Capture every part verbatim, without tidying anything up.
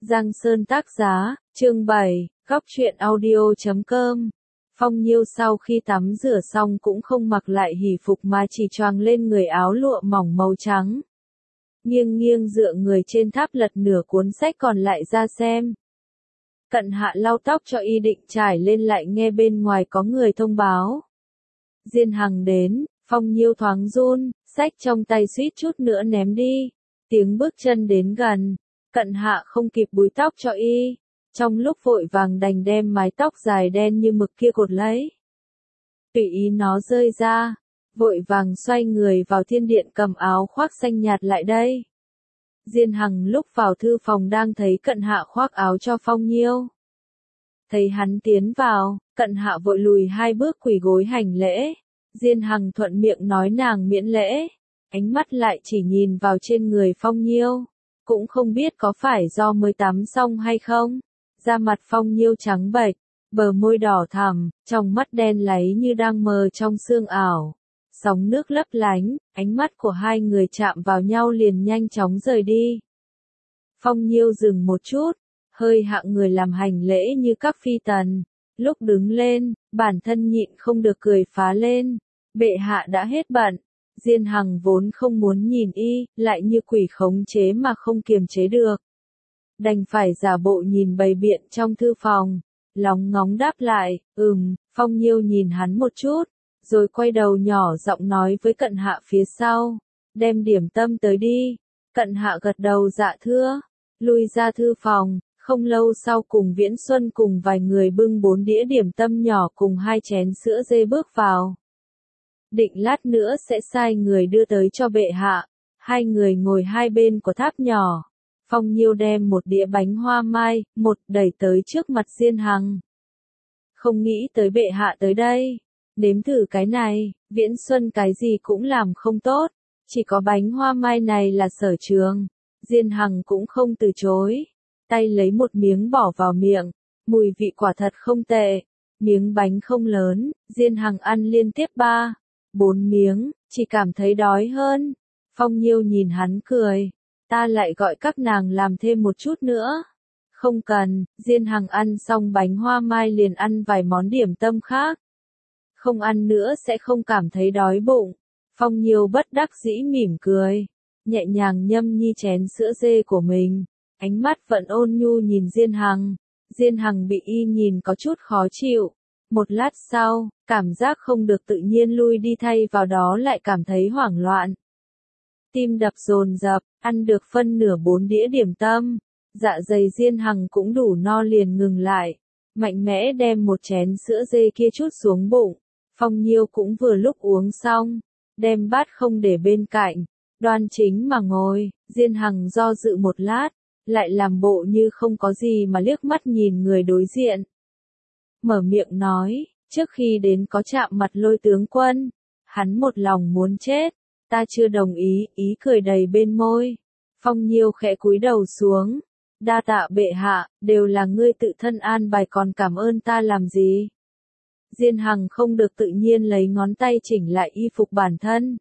Giang Sơn tác giá, chương bảy, góc truyện audio chấm com. Phong Nhiêu sau khi tắm rửa xong cũng không mặc lại hỷ phục mà chỉ choàng lên người áo lụa mỏng màu trắng. Nghiêng nghiêng dựa người trên tháp lật nửa cuốn sách còn lại ra xem. Cận Hạ lau tóc cho y định trải lên lại nghe bên ngoài có người thông báo. Diên Hằng đến, Phong Nhiêu thoáng run, sách trong tay suýt chút nữa ném đi. Tiếng bước chân đến gần, Cận Hạ không kịp búi tóc cho y, trong lúc vội vàng đành đem mái tóc dài đen như mực kia cột lấy. Tùy ý nó rơi ra, vội vàng xoay người vào thiên điện cầm áo khoác xanh nhạt lại đây. Diên Hằng lúc vào thư phòng đang thấy Cận Hạ khoác áo cho Phong Nhiêu. Thấy hắn tiến vào, Cận Hạ vội lùi hai bước quỳ gối hành lễ. Diên Hằng thuận miệng nói nàng miễn lễ, ánh mắt lại chỉ nhìn vào trên người Phong Nhiêu, cũng không biết có phải do mới tắm xong hay không. Da mặt Phong Nhiêu trắng bệch, bờ môi đỏ thẳm, trong mắt đen láy như đang mờ trong sương ảo. Sóng nước lấp lánh, ánh mắt của hai người chạm vào nhau liền nhanh chóng rời đi. Phong Nhiêu dừng một chút, hơi hạng người làm hành lễ như các phi tần. Lúc đứng lên, bản thân nhịn không được cười phá lên. Bệ hạ đã hết bận. Diên Hằng vốn không muốn nhìn y, lại như quỷ khống chế mà không kiềm chế được. Đành phải giả bộ nhìn bày biện trong thư phòng. Lóng ngóng đáp lại, ừm. Phong Nhiêu nhìn hắn một chút, rồi quay đầu nhỏ giọng nói với Cận Hạ phía sau. Đem điểm tâm tới đi. Cận Hạ gật đầu dạ thưa. Lui ra thư phòng. Không lâu sau cùng Viễn Xuân cùng vài người bưng bốn đĩa điểm tâm nhỏ cùng hai chén sữa dê bước vào. Định lát nữa sẽ sai người đưa tới cho bệ hạ. Hai người ngồi hai bên của tháp nhỏ. Phong Nhiêu đem một đĩa bánh hoa mai, một đẩy tới trước mặt Diên Hằng. Không nghĩ tới bệ hạ tới đây. Nếm thử cái này, Viễn Xuân cái gì cũng làm không tốt. Chỉ có bánh hoa mai này là sở trường. Diên Hằng cũng không từ chối. Tay lấy một miếng bỏ vào miệng. Mùi vị quả thật không tệ. Miếng bánh không lớn, Diên Hằng ăn liên tiếp ba, bốn miếng, chỉ cảm thấy đói hơn. Phong Nhiêu nhìn hắn cười. Ta lại gọi các nàng làm thêm một chút nữa. Không cần, Diên Hằng ăn xong bánh hoa mai liền ăn vài món điểm tâm khác. Không ăn nữa sẽ không cảm thấy đói bụng. Phong Nhiêu bất đắc dĩ mỉm cười. Nhẹ nhàng nhâm nhi chén sữa dê của mình. Ánh mắt vẫn ôn nhu nhìn Diên Hằng. Diên Hằng bị y nhìn có chút khó chịu. Một lát sau, cảm giác không được tự nhiên lui đi thay vào đó lại cảm thấy hoảng loạn. Tim đập dồn dập, ăn được phân nửa bốn đĩa điểm tâm. Dạ dày Diên Hằng cũng đủ no liền ngừng lại. Mạnh mẽ đem một chén sữa dê kia chút xuống bụng. Phong Nhiêu cũng vừa lúc uống xong. Đem bát không để bên cạnh. Đoan chính mà ngồi. Diên Hằng do dự một lát. Lại làm bộ như không có gì mà liếc mắt nhìn người đối diện. Mở miệng nói, trước khi đến có chạm mặt Lôi tướng quân. Hắn một lòng muốn chết. Ta chưa đồng ý, ý cười đầy bên môi. Phong Nhiêu khẽ cúi đầu xuống. Đa tạ bệ hạ, đều là ngươi tự thân an bài còn cảm ơn ta làm gì. Diên Hằng không được tự nhiên lấy ngón tay chỉnh lại y phục bản thân.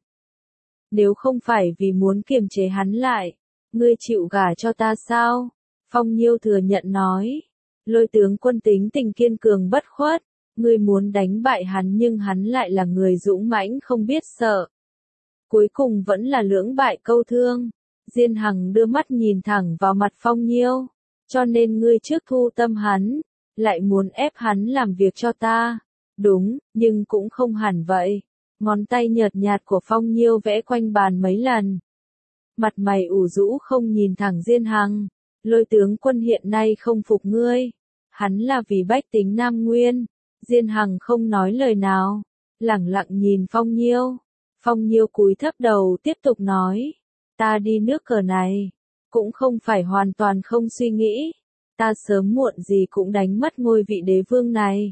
Nếu không phải vì muốn kiềm chế hắn lại, ngươi chịu gả cho ta sao? Phong Nhiêu thừa nhận nói. Lôi tướng quân tính tình kiên cường bất khuất. Ngươi muốn đánh bại hắn nhưng hắn lại là người dũng mãnh không biết sợ. Cuối cùng vẫn là lưỡng bại câu thương. Diên Hằng đưa mắt nhìn thẳng vào mặt Phong Nhiêu. Cho nên ngươi trước thu tâm hắn. Lại muốn ép hắn làm việc cho ta. Đúng, nhưng cũng không hẳn vậy. Ngón tay nhợt nhạt của Phong Nhiêu vẽ quanh bàn mấy lần. Mặt mày ủ rũ không nhìn thẳng Diên Hằng. Lôi tướng quân hiện nay không phục ngươi. Hắn là vì bách tính Nam Nguyên. Diên Hằng không nói lời nào. Lẳng lặng nhìn Phong Nhiêu. Phong Nhiêu cúi thấp đầu tiếp tục nói. Ta đi nước cờ này. Cũng không phải hoàn toàn không suy nghĩ. Ta sớm muộn gì cũng đánh mất ngôi vị đế vương này.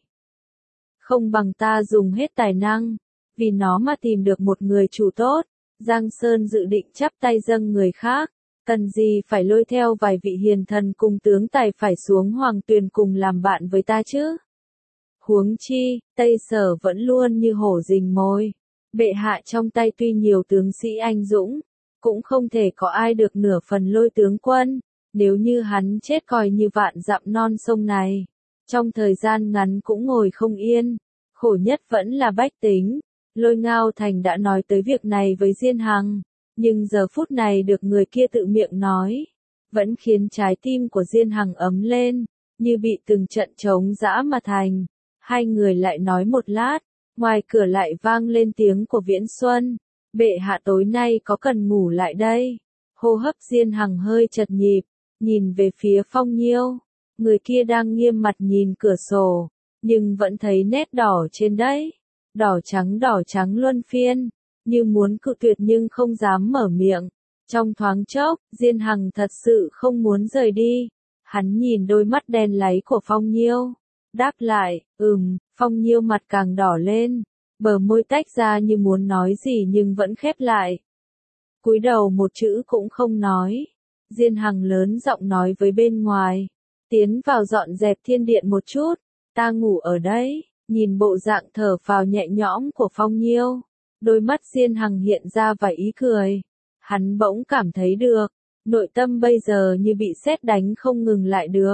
Không bằng ta dùng hết tài năng. Vì nó mà tìm được một người chủ tốt. Giang Sơn dự định chắp tay dâng người khác. Cần gì phải lôi theo vài vị hiền thần cùng tướng tài phải xuống hoàng tuyền cùng làm bạn với ta chứ? Huống chi, Tây Sở vẫn luôn như hổ rình mồi. Bệ hạ trong tay tuy nhiều tướng sĩ anh dũng, cũng không thể có ai được nửa phần lôi tướng quân. Nếu như hắn chết coi như vạn dặm non sông này, trong thời gian ngắn cũng ngồi không yên, khổ nhất vẫn là bách tính. Lôi Ngao Thành đã nói tới việc này với Diên Hằng, nhưng giờ phút này được người kia tự miệng nói, vẫn khiến trái tim của Diên Hằng ấm lên, như bị từng trận trống dã mà thành. Hai người lại nói một lát, ngoài cửa lại vang lên tiếng của Viễn Xuân, bệ hạ tối nay có cần ngủ lại đây. Hô hấp Diên Hằng hơi chật nhịp, nhìn về phía Phong Nhiêu, người kia đang nghiêm mặt nhìn cửa sổ, nhưng vẫn thấy nét đỏ trên đấy, đỏ trắng đỏ trắng luân phiên, như muốn cự tuyệt nhưng không dám mở miệng. Trong thoáng chốc, Diên Hằng thật sự không muốn rời đi. Hắn nhìn đôi mắt đen láy của Phong Nhiêu, đáp lại, ừm. Phong Nhiêu mặt càng đỏ lên, bờ môi tách ra như muốn nói gì nhưng vẫn khép lại. Cúi đầu một chữ cũng không nói. Diên Hằng lớn giọng nói với bên ngoài, tiến vào dọn dẹp thiên điện một chút, ta ngủ ở đây. Nhìn bộ dạng thở phào nhẹ nhõm của Phong Nhiêu, đôi mắt Diên Hằng hiện ra vài ý cười. Hắn bỗng cảm thấy được, nội tâm bây giờ như bị sét đánh không ngừng lại được.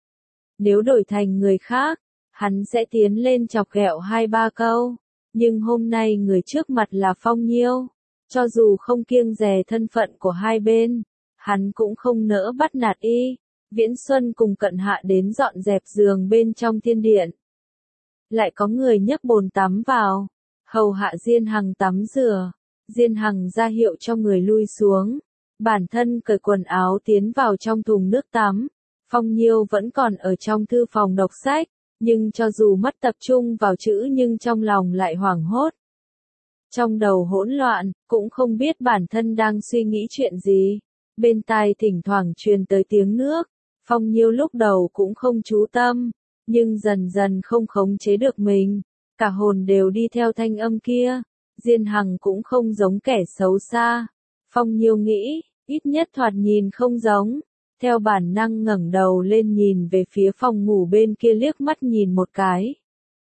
Nếu đổi thành người khác, hắn sẽ tiến lên chọc ghẹo hai ba câu, nhưng hôm nay người trước mặt là Phong Nhiêu, cho dù không kiêng dè thân phận của hai bên, hắn cũng không nỡ bắt nạt y. Viễn Xuân cùng Cận Hạ đến dọn dẹp giường bên trong thiên điện. Lại có người nhấc bồn tắm vào, hầu hạ Diên Hằng tắm rửa. Diên Hằng ra hiệu cho người lui xuống, bản thân cởi quần áo tiến vào trong thùng nước tắm. Phong Nhiêu vẫn còn ở trong thư phòng đọc sách, nhưng cho dù mắt tập trung vào chữ nhưng trong lòng lại hoảng hốt. Trong đầu hỗn loạn, cũng không biết bản thân đang suy nghĩ chuyện gì. Bên tai thỉnh thoảng truyền tới tiếng nước, Phong Nhiêu lúc đầu cũng không chú tâm, nhưng dần dần không khống chế được mình, cả hồn đều đi theo thanh âm kia. Diên Hằng cũng không giống kẻ xấu xa. Phong Nhiêu nghĩ, ít nhất thoạt nhìn không giống. Theo bản năng ngẩng đầu lên nhìn về phía phòng ngủ bên kia liếc mắt nhìn một cái.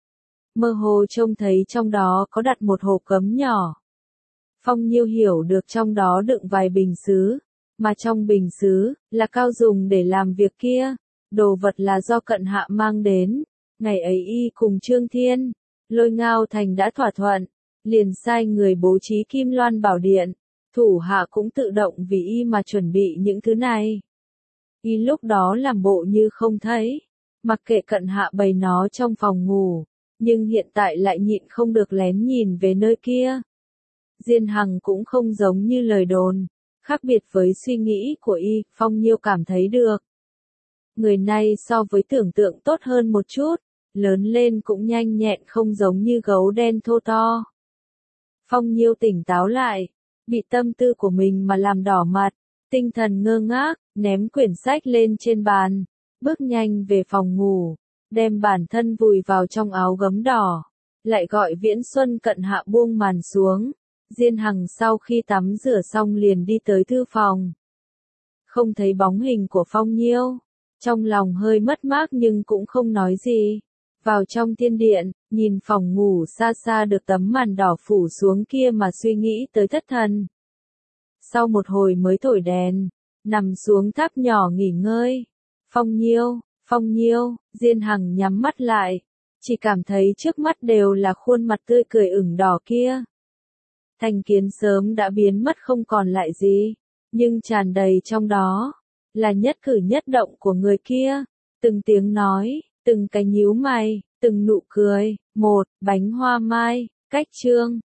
Mơ hồ trông thấy trong đó có đặt một hộp cấm nhỏ. Phong Nhiêu hiểu được trong đó đựng vài bình sứ, mà trong bình sứ là cao dùng để làm việc kia. Đồ vật là do Cận Hạ mang đến. Ngày ấy y cùng Trương Thiên, Lôi Ngao Thành đã thỏa thuận, liền sai người bố trí Kim Loan Bảo Điện. Thủ hạ cũng tự động vì y mà chuẩn bị những thứ này. Y lúc đó làm bộ như không thấy, mặc kệ Cận Hạ bày nó trong phòng ngủ, nhưng hiện tại lại nhịn không được lén nhìn về nơi kia. Diên Hằng cũng không giống như lời đồn, khác biệt với suy nghĩ của y, Phong Nhiêu cảm thấy được. Người này so với tưởng tượng tốt hơn một chút, lớn lên cũng nhanh nhẹn không giống như gấu đen thô to. Phong Nhiêu tỉnh táo lại, bị tâm tư của mình mà làm đỏ mặt, tinh thần ngơ ngác, ném quyển sách lên trên bàn, bước nhanh về phòng ngủ, đem bản thân vùi vào trong áo gấm đỏ, lại gọi Viễn Xuân Cận Hạ buông màn xuống. Diên Hằng sau khi tắm rửa xong liền đi tới thư phòng. Không thấy bóng hình của Phong Nhiêu, trong lòng hơi mất mát nhưng cũng không nói gì. Vào trong thiên điện, nhìn phòng ngủ xa xa được tấm màn đỏ phủ xuống kia mà suy nghĩ tới thất thần. Sau một hồi mới thổi đèn, nằm xuống tháp nhỏ nghỉ ngơi. Phong Nhiêu, Phong Nhiêu, Diên Hằng nhắm mắt lại, chỉ cảm thấy trước mắt đều là khuôn mặt tươi cười ửng đỏ kia. Thành kiến sớm đã biến mất không còn lại gì, nhưng tràn đầy trong đó là nhất cử nhất động của người kia, từng tiếng nói, từng cái nhíu mày, từng nụ cười. Một, bánh hoa mai, cách chương.